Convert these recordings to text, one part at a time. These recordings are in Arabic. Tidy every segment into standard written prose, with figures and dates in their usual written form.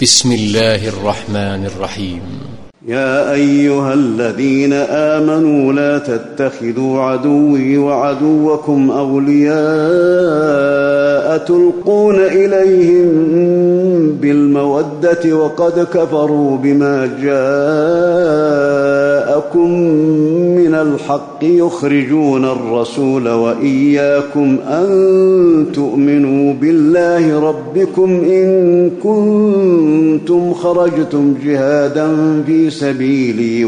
بسم الله الرحمن الرحيم. يا أيها الذين آمنوا لا تتخذوا عدوي وعدوكم أولياء تلقون إليهم بالمودة وقد كفروا بما جاءكم من الحق يخرجون الرسول وإياكم أن تؤمنوا بالله ربكم إن كنتم خرجتم جهادا في سبيلي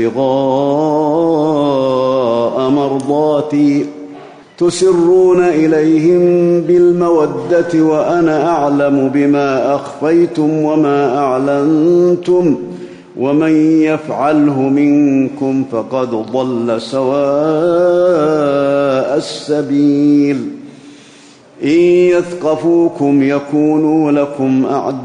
وابتغاء مرضاتي تسرون إليهم بالمودة وأنا أعلم بما أخفيتم وما أعلنتم ومن يفعله منكم فقد ضل سواء السبيل إن يثقفوكم يكونوا لكم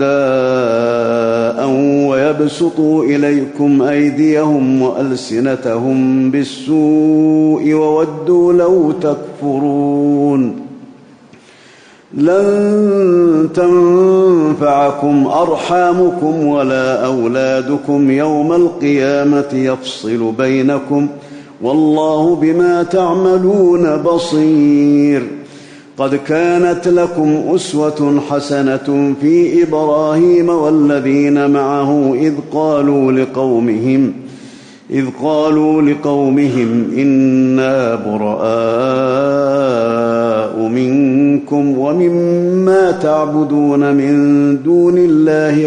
أعداء ويبسطوا إليكم أيديهم وألسنتهم بالسوء وودوا لو تكفرون لن تنفعكم أرحامكم ولا أولادكم يوم القيامة يفصل بينكم والله بما تعملون بصير قد كانت لكم أسوة حسنة في إبراهيم والذين معه إذ قالوا لقومهم إنا براء منكم ومما تعبدون من دون الله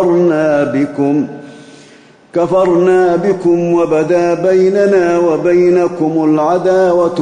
كفرنا بكم وبدا بيننا وبينكم العداوة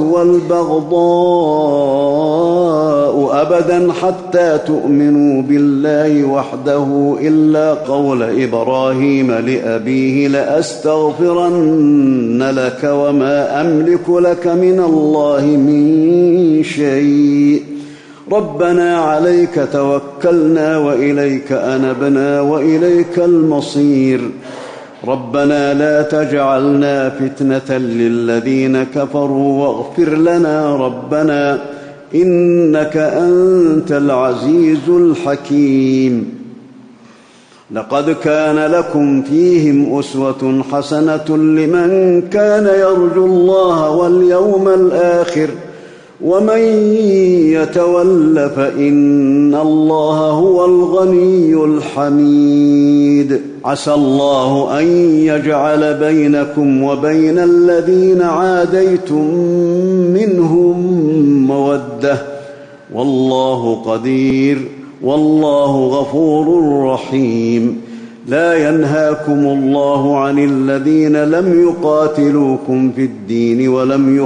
والبغضاء أبدا حتى تؤمنوا بالله وحده إلا قول إبراهيم لأبيه لأستغفرن لك وما أملك لك من الله من شيء ربنا عليك توكلنا وإليك أنبنا وإليك المصير ربنا لا تجعلنا فتنة للذين كفروا واغفر لنا ربنا إنك أنت العزيز الحكيم لقد كان لكم فيهم أسوة حسنة لمن كان يرجو الله واليوم الآخر ومن يتول فإن الله هو الغني الحميد عسى الله أن يجعل بينكم وبين الذين عاديتم منهم مودة والله قدير والله غفور رحيم لا ينهاكم الله عن الذين لم يقاتلوكم في الدين ولم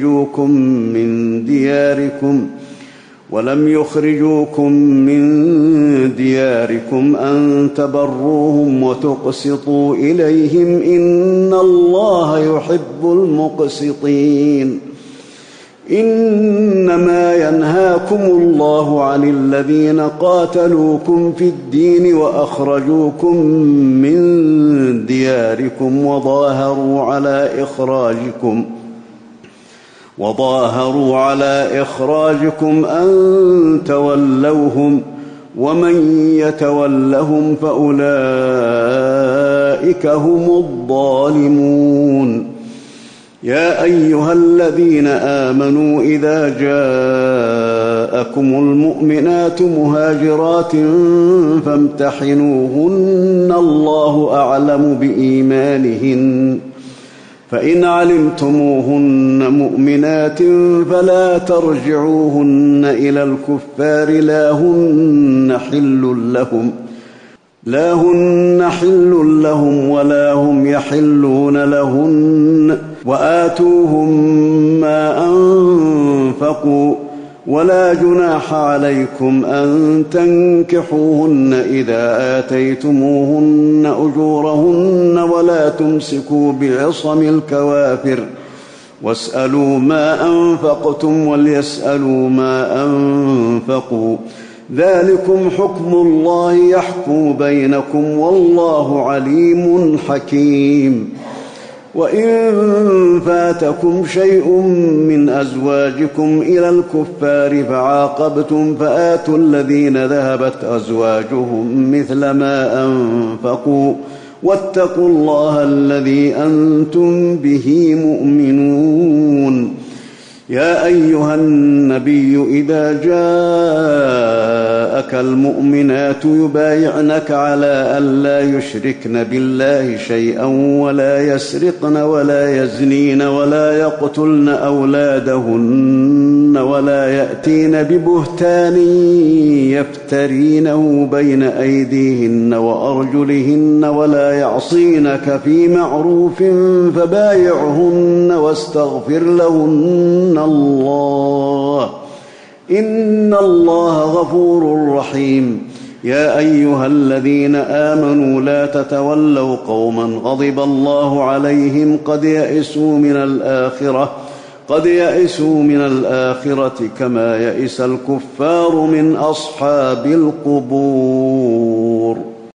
يخرجوكم من دياركم أن تبروهم وتقسطوا إليهم إن الله يحب المقسطين إنما ينهاكم الله عن الذين قاتلوكم في الدين وأخرجوكم من دياركم وظاهروا على إخراجكم أن تولوهم ومن يتولهم فأولئك هم الظالمون يا أيها الذين آمنوا إذا جاءكم المؤمنات مهاجرات فامتحنوهن الله أعلم بإيمانهن فإن علمتموهن مؤمنات فلا ترجعوهن إلى الكفار لا هن حل لهم ولا هم يحلون لهن وآتوهم ما أنفقوا ولا جناح عليكم أن تنكحوهن إذا آتيتموهن أجورهن ولا تمسكوا بعصم الكوافر واسألوا ما أنفقتم وليسألوا ما أنفقوا ذلكم حكم الله يحكم بينكم والله عليم حكيم وإن فاتكم شيء من أزواجكم إلى الكفار فعاقبتم فآتوا الذين ذهبت أزواجهم مثل ما أنفقوا واتقوا الله الذي أنتم به مؤمنون. يا أيها النبي إذا جاءك المؤمنات يبايعنك على ألا يشركن بالله شيئا ولا يسرقن ولا يزنين ولا يقتلن أولادهن ولا يأتين ببهتان يفترينه بين أيديهن وأرجلهن ولا يعصينك في معروف فبايعهن واستغفر لهن الله إن الله غفور رحيم. يا أيها الذين آمنوا لا تتولوا قوما غضب الله عليهم قد يئسوا من الآخرة كما يئس الكفار من أصحاب القبور.